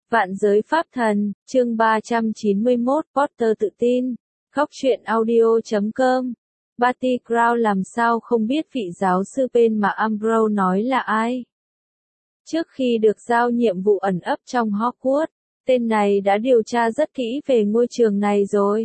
Vạn giới pháp thần, chương 391, Potter tự tin. Góc truyện audio.com. Barty Crouch làm sao không biết vị giáo sư bên mà Umbridge nói là ai? Trước khi được giao nhiệm vụ ẩn ấp trong Hogwarts, tên này đã điều tra rất kỹ về ngôi trường này rồi.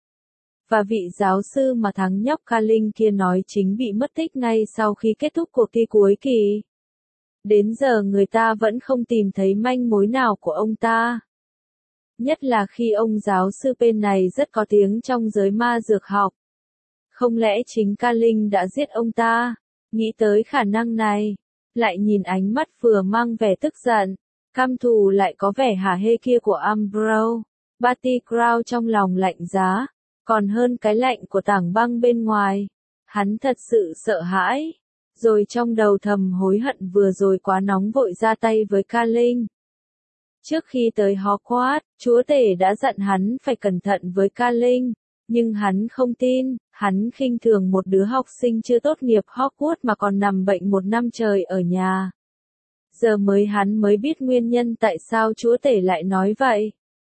Và vị giáo sư mà thằng nhóc Carling kia nói chính bị mất tích ngay sau khi kết thúc cuộc thi cuối kỳ. Đến giờ người ta vẫn không tìm thấy manh mối nào của ông ta. Nhất là khi ông giáo sư bên này rất có tiếng trong giới ma dược học. Không lẽ chính Carling đã giết ông ta? Nghĩ tới khả năng này, lại nhìn ánh mắt vừa mang vẻ tức giận, căm thù lại có vẻ hả hê kia của Umbridge. Barty Crouch trong lòng lạnh giá, còn hơn cái lạnh của tảng băng bên ngoài. Hắn thật sự sợ hãi. Rồi trong đầu thầm hối hận vừa rồi quá nóng vội ra tay với Carling. Trước khi tới Hogwarts, chúa tể đã dặn hắn phải cẩn thận với Carling, nhưng hắn không tin, hắn khinh thường một đứa học sinh chưa tốt nghiệp Hogwarts mà còn nằm bệnh một năm trời ở nhà. Giờ hắn mới biết nguyên nhân tại sao chúa tể lại nói vậy.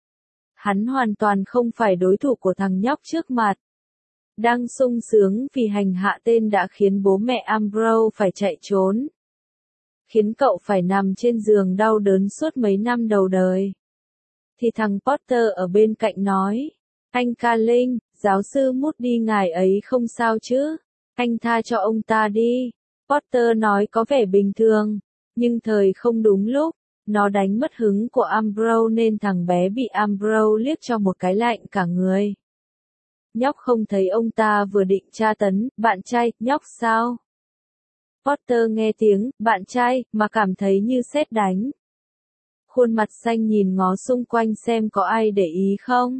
Hắn hoàn toàn không phải đối thủ của thằng nhóc trước mặt. Đang sung sướng vì hành hạ tên đã khiến bố mẹ Umbridge phải chạy trốn. Khiến cậu phải nằm trên giường đau đớn suốt mấy năm đầu đời. Thì thằng Potter ở bên cạnh nói, anh Carling, giáo sư Moody ngài ấy không sao chứ, anh tha cho ông ta đi. Potter nói có vẻ bình thường, nhưng thời không đúng lúc, nó đánh mất hứng của Umbridge nên thằng bé bị Umbridge liếc cho một cái lạnh cả người. Nhóc không thấy ông ta vừa định tra tấn, bạn trai, nhóc sao? Potter nghe tiếng, bạn trai, mà cảm thấy như sét đánh. Khuôn mặt xanh nhìn ngó xung quanh xem có ai để ý không.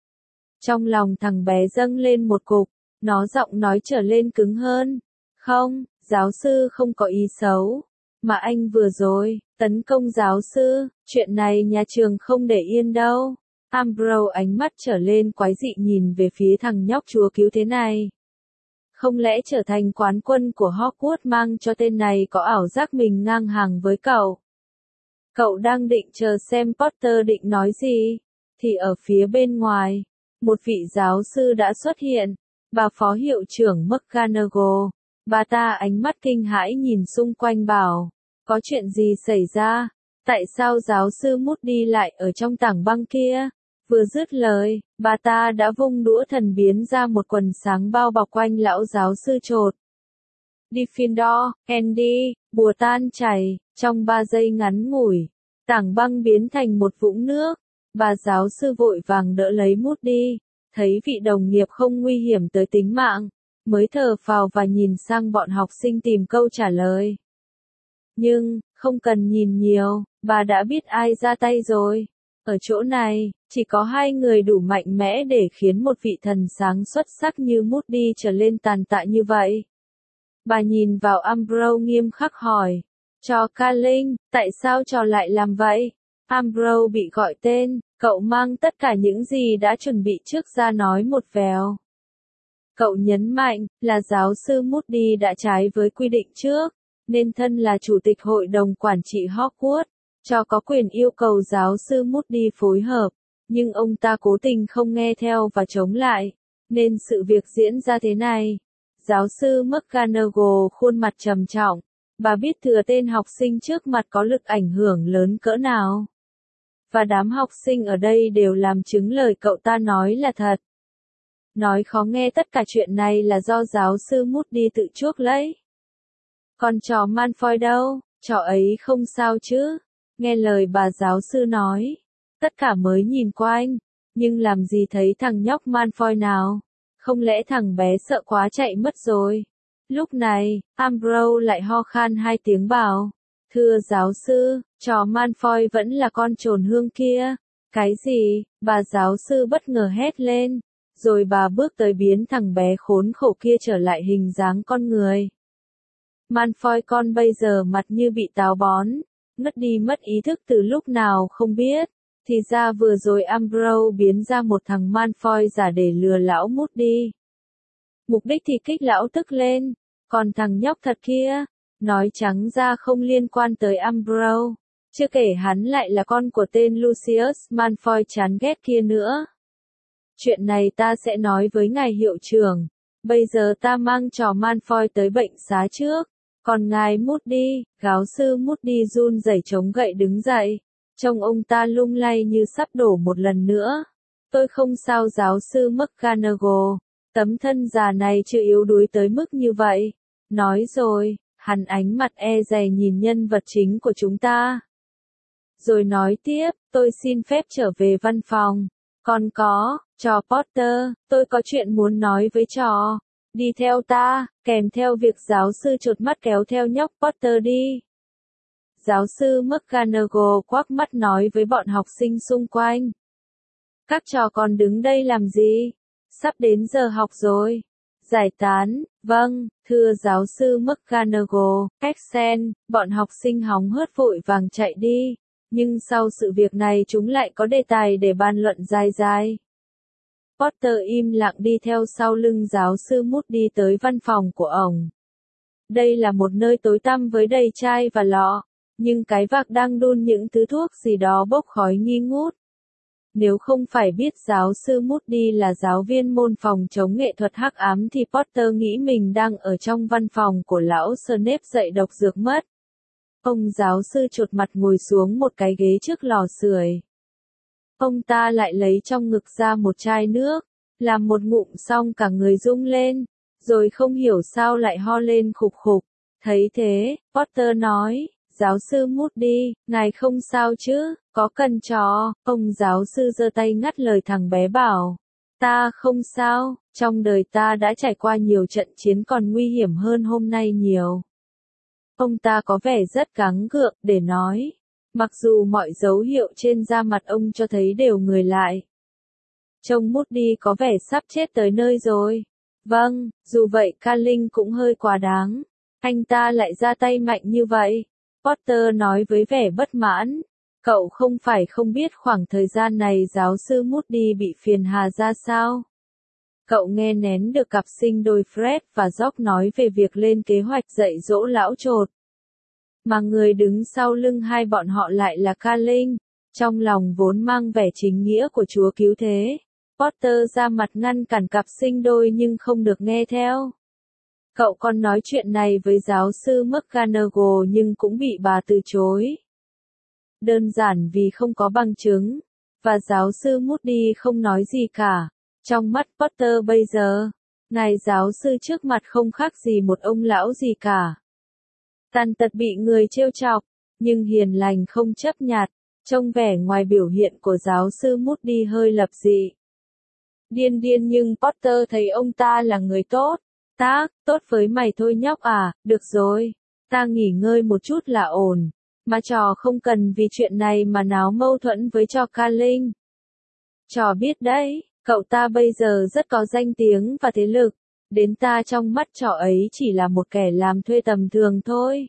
Trong lòng thằng bé dâng lên một cục, nó giọng nói trở lên cứng hơn. Không, giáo sư không có ý xấu. Mà anh vừa rồi, tấn công giáo sư, chuyện này nhà trường không để yên đâu. Umbridge ánh mắt trở lên quái dị nhìn về phía thằng nhóc chúa cứu thế này. Không lẽ trở thành quán quân của Hogwarts mang cho tên này có ảo giác mình ngang hàng với cậu? Cậu đang định chờ xem Potter định nói gì? Thì ở phía bên ngoài, một vị giáo sư đã xuất hiện, bà phó hiệu trưởng McGonagall. Bà ta ánh mắt kinh hãi nhìn xung quanh bảo, có chuyện gì xảy ra? Tại sao giáo sư Moody lại ở trong tảng băng kia? Vừa dứt lời, bà ta đã vung đũa thần biến ra một quần sáng bao bọc quanh lão giáo sư chột. Gryffindor, Andy, bùa tan chảy, trong 3 giây ngắn ngủi, tảng băng biến thành một vũng nước. Bà giáo sư vội vàng đỡ lấy Moody, thấy vị đồng nghiệp không nguy hiểm tới tính mạng, mới thở phào và nhìn sang bọn học sinh tìm câu trả lời. Nhưng, không cần nhìn nhiều, bà đã biết ai ra tay rồi. Ở chỗ này, chỉ có 2 người đủ mạnh mẽ để khiến một vị thần sáng xuất sắc như Moody trở lên tàn tạ như vậy. Bà nhìn vào Umbridge nghiêm khắc hỏi, cho Carling, tại sao trò lại làm vậy? Umbridge bị gọi tên, cậu mang tất cả những gì đã chuẩn bị trước ra nói một vèo. Cậu nhấn mạnh, là giáo sư Moody đã trái với quy định trước, nên thân là chủ tịch hội đồng quản trị Hogwarts, cho có quyền yêu cầu giáo sư Moody phối hợp, nhưng ông ta cố tình không nghe theo và chống lại, nên sự việc diễn ra thế này. Giáo sư McGonagall khuôn mặt trầm trọng, bà biết thừa tên học sinh trước mặt có lực ảnh hưởng lớn cỡ nào. Và đám học sinh ở đây đều làm chứng lời cậu ta nói là thật. Nói khó nghe tất cả chuyện này là do giáo sư Moody tự chuốc lấy. Còn trò Malfoy đâu, trò ấy không sao chứ? Nghe lời bà giáo sư nói, tất cả mới nhìn quanh, nhưng làm gì thấy thằng nhóc Malfoy nào? Không lẽ thằng bé sợ quá chạy mất rồi? Lúc này, Umbridge lại ho khan 2 tiếng bảo, thưa giáo sư, trò Malfoy vẫn là con trồn hương kia. Cái gì? Bà giáo sư bất ngờ hét lên, rồi bà bước tới biến thằng bé khốn khổ kia trở lại hình dáng con người. Malfoy con bây giờ mặt như bị táo bón, ngất đi mất ý thức từ lúc nào không biết, thì ra vừa rồi Umbridge biến ra một thằng Malfoy giả để lừa lão Moody. Mục đích thì kích lão tức lên, còn thằng nhóc thật kia, nói trắng ra không liên quan tới Umbridge. Chưa kể hắn lại là con của tên Lucius Malfoy chán ghét kia nữa. Chuyện này ta sẽ nói với ngài hiệu trưởng. Bây giờ ta mang trò Malfoy tới bệnh xá trước. Còn ngài Moody, giáo sư Moody run rẩy chống gậy đứng dậy. Trông ông ta lung lay như sắp đổ một lần nữa. Tôi không sao giáo sư McGonagall. Tấm thân già này chưa yếu đuối tới mức như vậy. Nói rồi, hắn ánh mặt e dè nhìn nhân vật chính của chúng ta. Rồi nói tiếp, tôi xin phép trở về văn phòng. Còn có, trò Potter, tôi có chuyện muốn nói với trò. Đi theo ta, kèm theo việc giáo sư chột mắt kéo theo nhóc Potter đi. Giáo sư McGonagall quắc mắt nói với bọn học sinh xung quanh. Các trò còn đứng đây làm gì? Sắp đến giờ học rồi. Giải tán, vâng, thưa giáo sư McGonagall, Exen, bọn học sinh hóng hớt vội vàng chạy đi. Nhưng sau sự việc này chúng lại có đề tài để bàn luận dài dài. Potter im lặng đi theo sau lưng giáo sư Moody tới văn phòng của ổng. Đây là một nơi tối tăm với đầy chai và lọ, nhưng cái vạc đang đun những thứ thuốc gì đó bốc khói nghi ngút. Nếu không phải biết giáo sư Moody là giáo viên môn phòng chống nghệ thuật hắc ám thì Potter nghĩ mình đang ở trong văn phòng của lão Snape dạy độc dược mất. Ông giáo sư chột mặt ngồi xuống một cái ghế trước lò sưởi. Ông ta lại lấy trong ngực ra một chai nước, làm một ngụm xong cả người rung lên, rồi không hiểu sao lại ho lên khục khục. Thấy thế, Potter nói, giáo sư Moody, ngài không sao chứ, có cần trò, ông giáo sư giơ tay ngắt lời thằng bé bảo. Ta không sao, trong đời ta đã trải qua nhiều trận chiến còn nguy hiểm hơn hôm nay nhiều. Ông ta có vẻ rất gắng gượng để nói. Mặc dù mọi dấu hiệu trên da mặt ông cho thấy đều người lại. Trông Moody có vẻ sắp chết tới nơi rồi. Vâng, dù vậy Carling cũng hơi quá đáng. Anh ta lại ra tay mạnh như vậy. Potter nói với vẻ bất mãn. Cậu không phải không biết khoảng thời gian này giáo sư Moody bị phiền hà ra sao. Cậu nghe nén được cặp sinh đôi Fred và George nói về việc lên kế hoạch dạy dỗ lão chột. Mà người đứng sau lưng hai bọn họ lại là Carling, trong lòng vốn mang vẻ chính nghĩa của Chúa cứu thế. Potter ra mặt ngăn cản cặp sinh đôi nhưng không được nghe theo. Cậu còn nói chuyện này với giáo sư McGonagall nhưng cũng bị bà từ chối. Đơn giản vì không có bằng chứng, và giáo sư Moody không nói gì cả. Trong mắt Potter bây giờ, ngài giáo sư trước mặt không khác gì một ông lão gì cả. Tàn tật bị người trêu chọc, nhưng hiền lành không chấp nhặt, trông vẻ ngoài biểu hiện của giáo sư Moody hơi lập dị. Điên điên nhưng Potter thấy ông ta là người tốt. Tốt với mày thôi nhóc à, được rồi, ta nghỉ ngơi một chút là ổn. Mà trò không cần vì chuyện này mà náo mâu thuẫn với trò Carling. Trò biết đấy, cậu ta bây giờ rất có danh tiếng và thế lực. Đến ta trong mắt trò ấy chỉ là một kẻ làm thuê tầm thường thôi.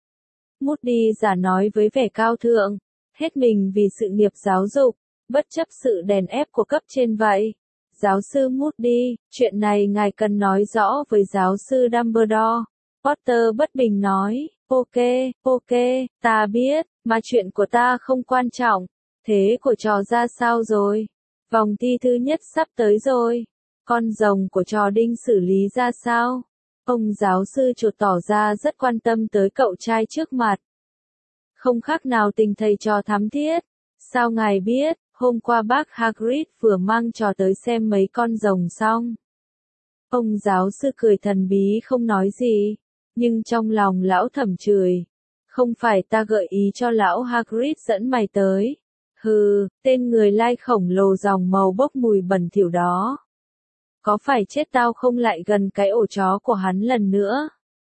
Moody giả nói với vẻ cao thượng, hết mình vì sự nghiệp giáo dục, bất chấp sự đèn ép của cấp trên vậy. Giáo sư Moody, chuyện này ngài cần nói rõ với giáo sư Dumbledore. Potter bất bình nói, ok, ta biết, mà chuyện của ta không quan trọng. Thế của trò ra sao rồi? Vòng thi thứ nhất sắp tới rồi. Con rồng của trò Đinh xử lý ra sao? Ông giáo sư chột tỏ ra rất quan tâm tới cậu trai trước mặt. Không khác nào tình thầy trò thắm thiết. Sao ngài biết, hôm qua bác Hagrid vừa mang trò tới xem mấy con rồng xong. Ông giáo sư cười thần bí không nói gì, nhưng trong lòng lão thầm chửi. Không phải ta gợi ý cho lão Hagrid dẫn mày tới. Hừ, tên người lai khổng lồ dòng màu bốc mùi bẩn thỉu đó. Có phải chết tao không lại gần cái ổ chó của hắn lần nữa?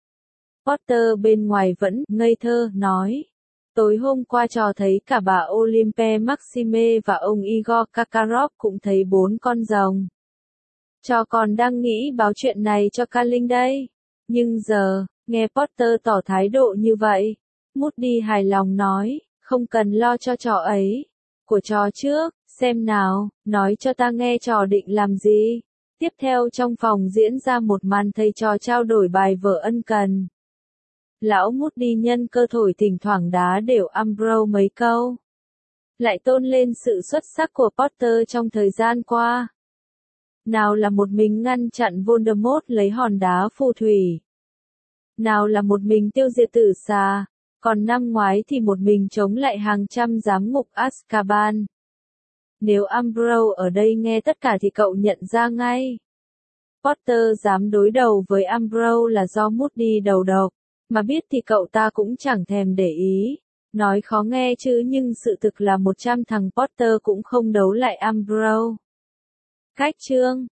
Potter bên ngoài vẫn ngây thơ, nói. Tối hôm qua trò thấy cả bà Olympe Maxime và ông Igor Karkaroff cũng thấy 4 con rồng. Trò còn đang nghĩ báo chuyện này cho Carling đây. Nhưng giờ, nghe Potter tỏ thái độ như vậy, Moody hài lòng nói, không cần lo cho trò ấy. Của trò trước, xem nào, nói cho ta nghe trò định làm gì. Tiếp theo trong phòng diễn ra một màn thầy trò trao đổi bài vở ân cần. Lão Moody nhân cơ thổi thỉnh thoảng đá đều Ambrose mấy câu. Lại tôn lên sự xuất sắc của Potter trong thời gian qua. Nào là một mình ngăn chặn Voldemort lấy hòn đá phù thủy. Nào là một mình tiêu diệt tử xà. Còn năm ngoái thì một mình chống lại hàng trăm giám ngục Azkaban. Nếu Ambrose ở đây nghe tất cả thì cậu nhận ra ngay. Potter dám đối đầu với Ambrose là do Moody đầu độc. Mà biết thì cậu ta cũng chẳng thèm để ý. Nói khó nghe chứ nhưng sự thực là 100 thằng Potter cũng không đấu lại Ambrose. Cách chương